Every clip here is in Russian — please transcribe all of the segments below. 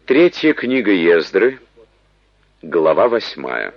Третья книга Ездры, глава 8.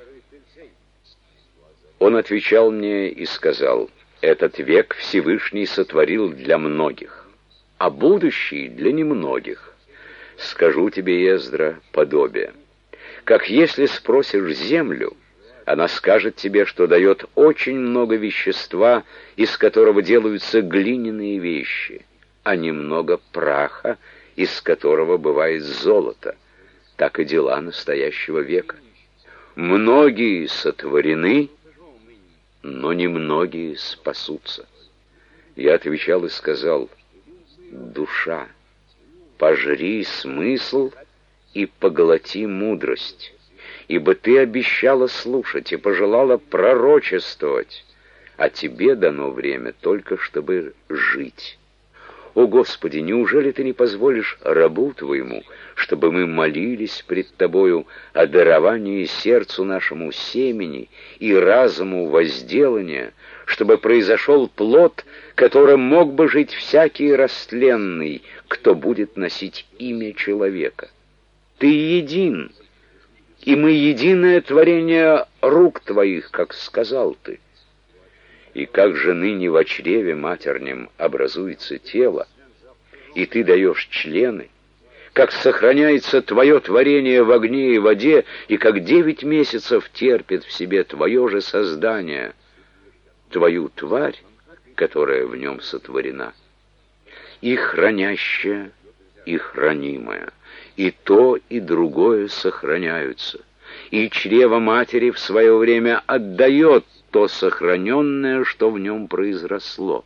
Он отвечал мне и сказал: «Этот век Всевышний сотворил для многих, а будущий для немногих. Скажу тебе, Ездра, подобие. Как если спросишь землю, она скажет тебе, что дает очень много вещества, из которого делаются глиняные вещи, а немного праха, из которого бывает золото. Так и дела настоящего века. Многие сотворены, но немногие спасутся». Я отвечал и сказал: «Душа, пожри смысл и поглоти мудрость, ибо ты обещала слушать и пожелала пророчествовать, а тебе дано время только чтобы жить. О Господи, неужели ты не позволишь рабу твоему, чтобы мы молились пред тобою о даровании сердцу нашему семени и разуму возделания, чтобы произошел плод, которым мог бы жить всякий растленный, кто будет носить имя человека? Ты един, и мы единое творение рук твоих, как сказал ты. И как же ныне во чреве матернем образуется тело, и ты даешь члены, как сохраняется твое творение в огне и воде, и как 9 месяцев терпит в себе твое же создание, твою тварь, которая в нем сотворена, и хранящая, и хранимая, и то, и другое сохраняются, и чрево матери в свое время отдает то сохраненное, что в нем произросло.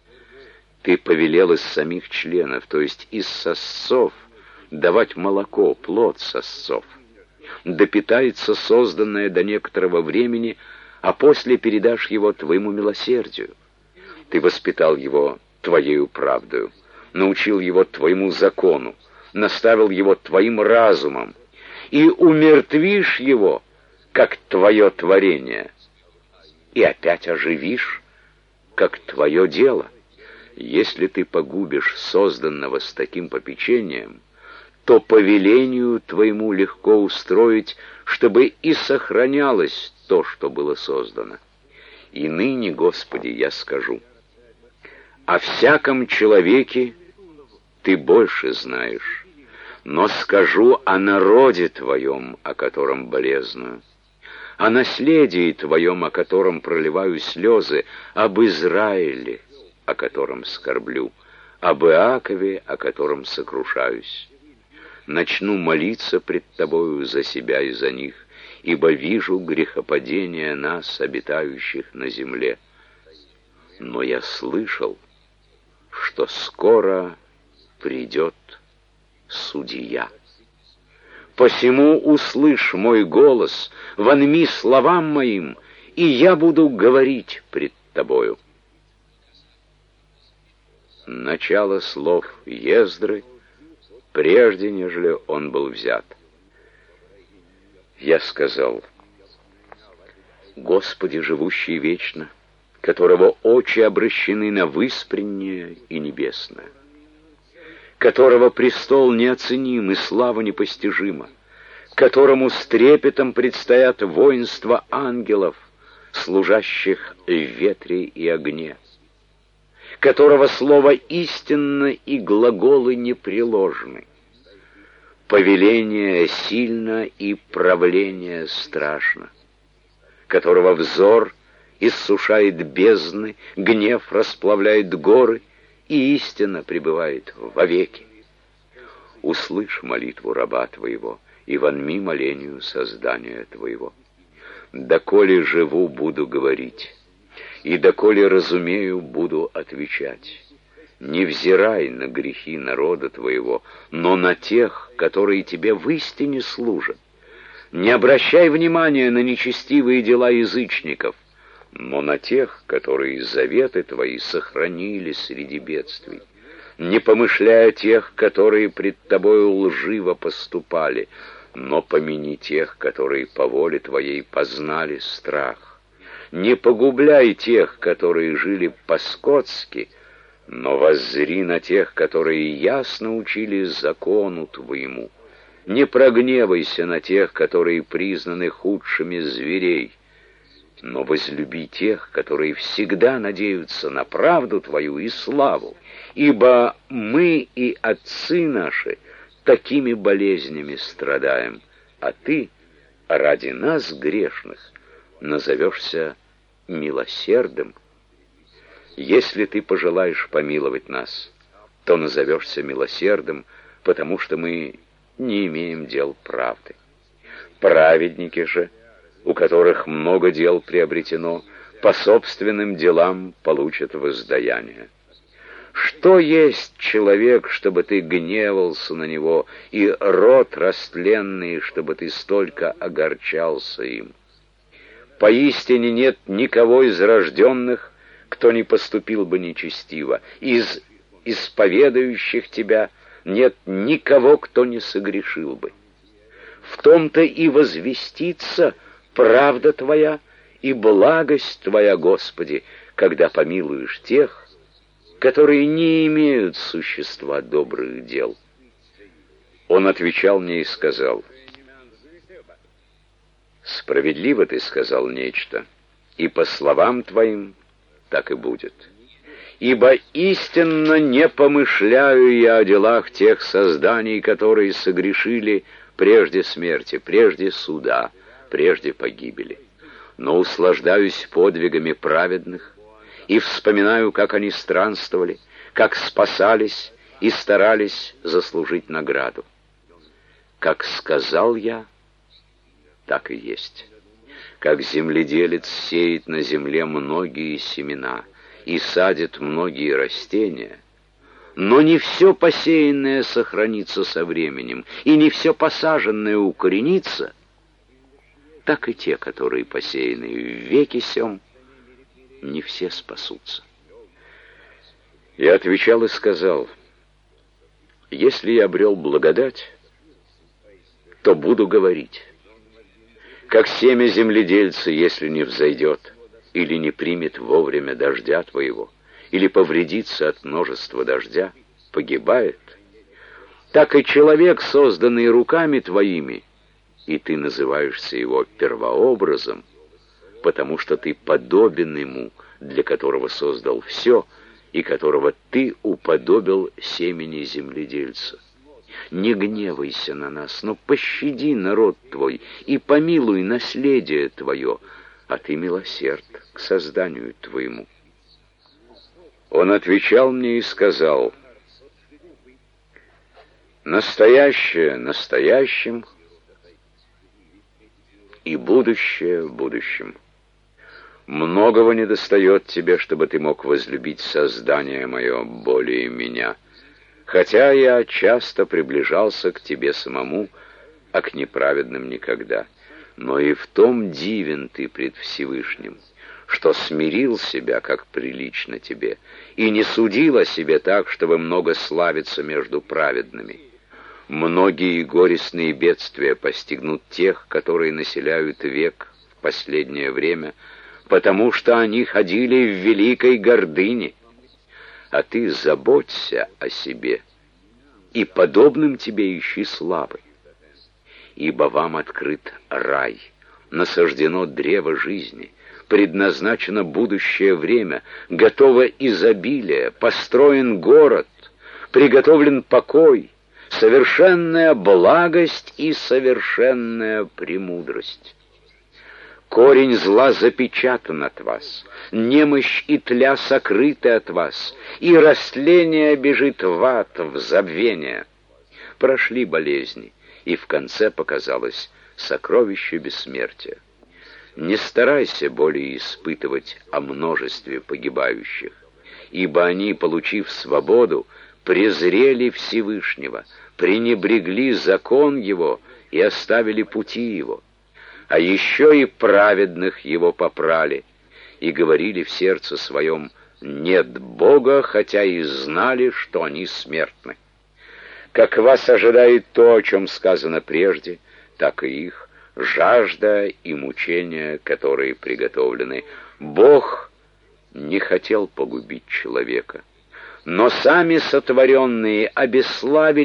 Ты повелел из самих членов, то есть из сосцов, давать молоко, плод сосцов. Да питается созданное до некоторого времени, а после передашь его твоему милосердию. Ты воспитал его твоею правдою, научил его твоему закону, наставил его твоим разумом, и умертвишь его, как твое творение, и опять оживишь, как твое дело. Если ты погубишь созданного с таким попечением, то по велению твоему легко устроить, чтобы и сохранялось то, что было создано. И ныне, Господи, я скажу: о всяком человеке ты больше знаешь, но скажу о народе твоем, о котором болезную, о наследии твоем, о котором проливаю слезы, об Израиле, о котором скорблю, об Иакове, о котором сокрушаюсь. Начну молиться пред тобою за себя и за них, ибо вижу грехопадение нас, обитающих на земле. Но я слышал, что скоро придет судья. Посему услышь мой голос, вонми словам моим, и я буду говорить пред тобою». Начало слов Ездры, прежде нежели он был взят. Я сказал: «Господи, живущий вечно, которого очи обращены на выспреннее и небесное, которого престол неоценим и слава непостижима, которому с трепетом предстоят воинства ангелов, служащих в ветре и огне, которого слово истинно и глаголы непреложны, повеление сильно и правление страшно, которого взор иссушает бездны, гнев расплавляет горы, и истина пребывает вовеки. Услышь молитву раба твоего и вонми молению создания твоего. Доколе живу, буду говорить, и доколе разумею, буду отвечать. Не взирай на грехи народа твоего, но на тех, которые тебе в истине служат. Не обращай внимания на нечестивые дела язычников, но на тех, которые заветы твои сохранили среди бедствий. Не помышляя тех, которые пред тобою лживо поступали, но помяни тех, которые по воле твоей познали страх. Не погубляй тех, которые жили по-скотски, но воззри на тех, которые ясно учили закону твоему, Не прогневайся на тех, которые признаны худшими зверей, но возлюби тех, которые всегда надеются на правду твою и славу, ибо мы и отцы наши такими болезнями страдаем, а ты ради нас, грешных, назовешься милосердным. Если ты пожелаешь помиловать нас, то назовешься милосердным, потому что мы не имеем дел правды. Праведники же, у которых много дел приобретено, по собственным делам получат воздаяние. Что есть человек, чтобы ты гневался на него, и род растленный, чтобы ты столько огорчался им? Поистине нет никого из рожденных, кто не поступил бы нечестиво. Из исповедующих тебя нет никого, кто не согрешил бы. В том-то и возвестится правда твоя и благость твоя, Господи, когда помилуешь тех, которые не имеют существа добрых дел. Он отвечал мне и сказал: справедливо ты сказал нечто, и по словам твоим так и будет. Ибо истинно не помышляю я о делах тех созданий, которые согрешили прежде смерти, прежде суда, прежде погибели, но услаждаюсь подвигами праведных и вспоминаю, как они странствовали, как спасались и старались заслужить награду. Как сказал я, так и есть. Как земледелец сеет на земле многие семена и садит многие растения, но не все посеянное сохранится со временем, и не все посаженное укоренится, так и те, которые посеяны в веки сем, не все спасутся. Я отвечал и сказал: если я обрел благодать, то буду говорить. Как семя земледельца, если не взойдет, или не примет вовремя дождя твоего, или повредится от множества дождя, погибает, так и человек, созданный руками твоими, и ты называешься его первообразом, потому что ты подобен ему, для которого создал все, и которого ты уподобил семени земледельца. Не гневайся на нас, но пощади народ твой и помилуй наследие твое, а ты милосерд к созданию твоему. Он отвечал мне и сказал: настоящее настоящим, и будущее будущим. Многого недостает тебе, чтобы ты мог возлюбить создание мое более меня, хотя я часто приближался к тебе самому, а к неправедным никогда. Но и в том дивен ты пред Всевышним, что смирил себя, как прилично тебе, и не судил о себе так, чтобы много славиться между праведными. Многие горестные бедствия постигнут тех, которые населяют век в последнее время, потому что они ходили в великой гордыне. А ты заботься о себе, и подобным тебе ищи славы. Ибо вам открыт рай, насаждено древо жизни, предназначено будущее время, готово изобилие, построен город, приготовлен покой, совершенная благость и совершенная премудрость. Корень зла запечатан от вас, немощь и тля сокрыты от вас, и растление бежит в ад, в забвение. Прошли болезни, и в конце показалось сокровище бессмертия. Не старайся более испытывать о множестве погибающих, ибо они, получив свободу, презрели Всевышнего, пренебрегли закон Его и оставили пути Его. А еще и праведных Его попрали, и говорили в сердце своем: нет Бога, хотя и знали, что они смертны. Как вас ожидает то, о чем сказано прежде, так и их жажда и мучения, которые приготовлены. Бог не хотел погубить человека, но сами сотворенные обесславили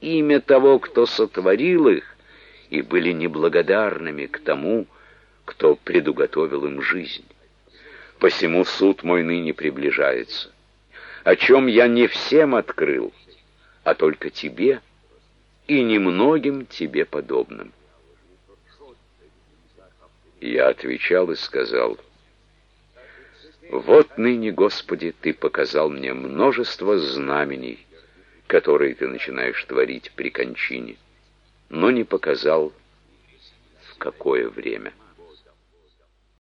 имя того, кто сотворил их, и были неблагодарными к тому, кто предуготовил им жизнь. Посему суд мой ныне приближается, о чем я не всем открыл, а только тебе и немногим тебе подобным. Я отвечал и сказал: вот ныне, Господи, Ты показал мне множество знамений, которые Ты начинаешь творить при кончине, но не показал, в какое время.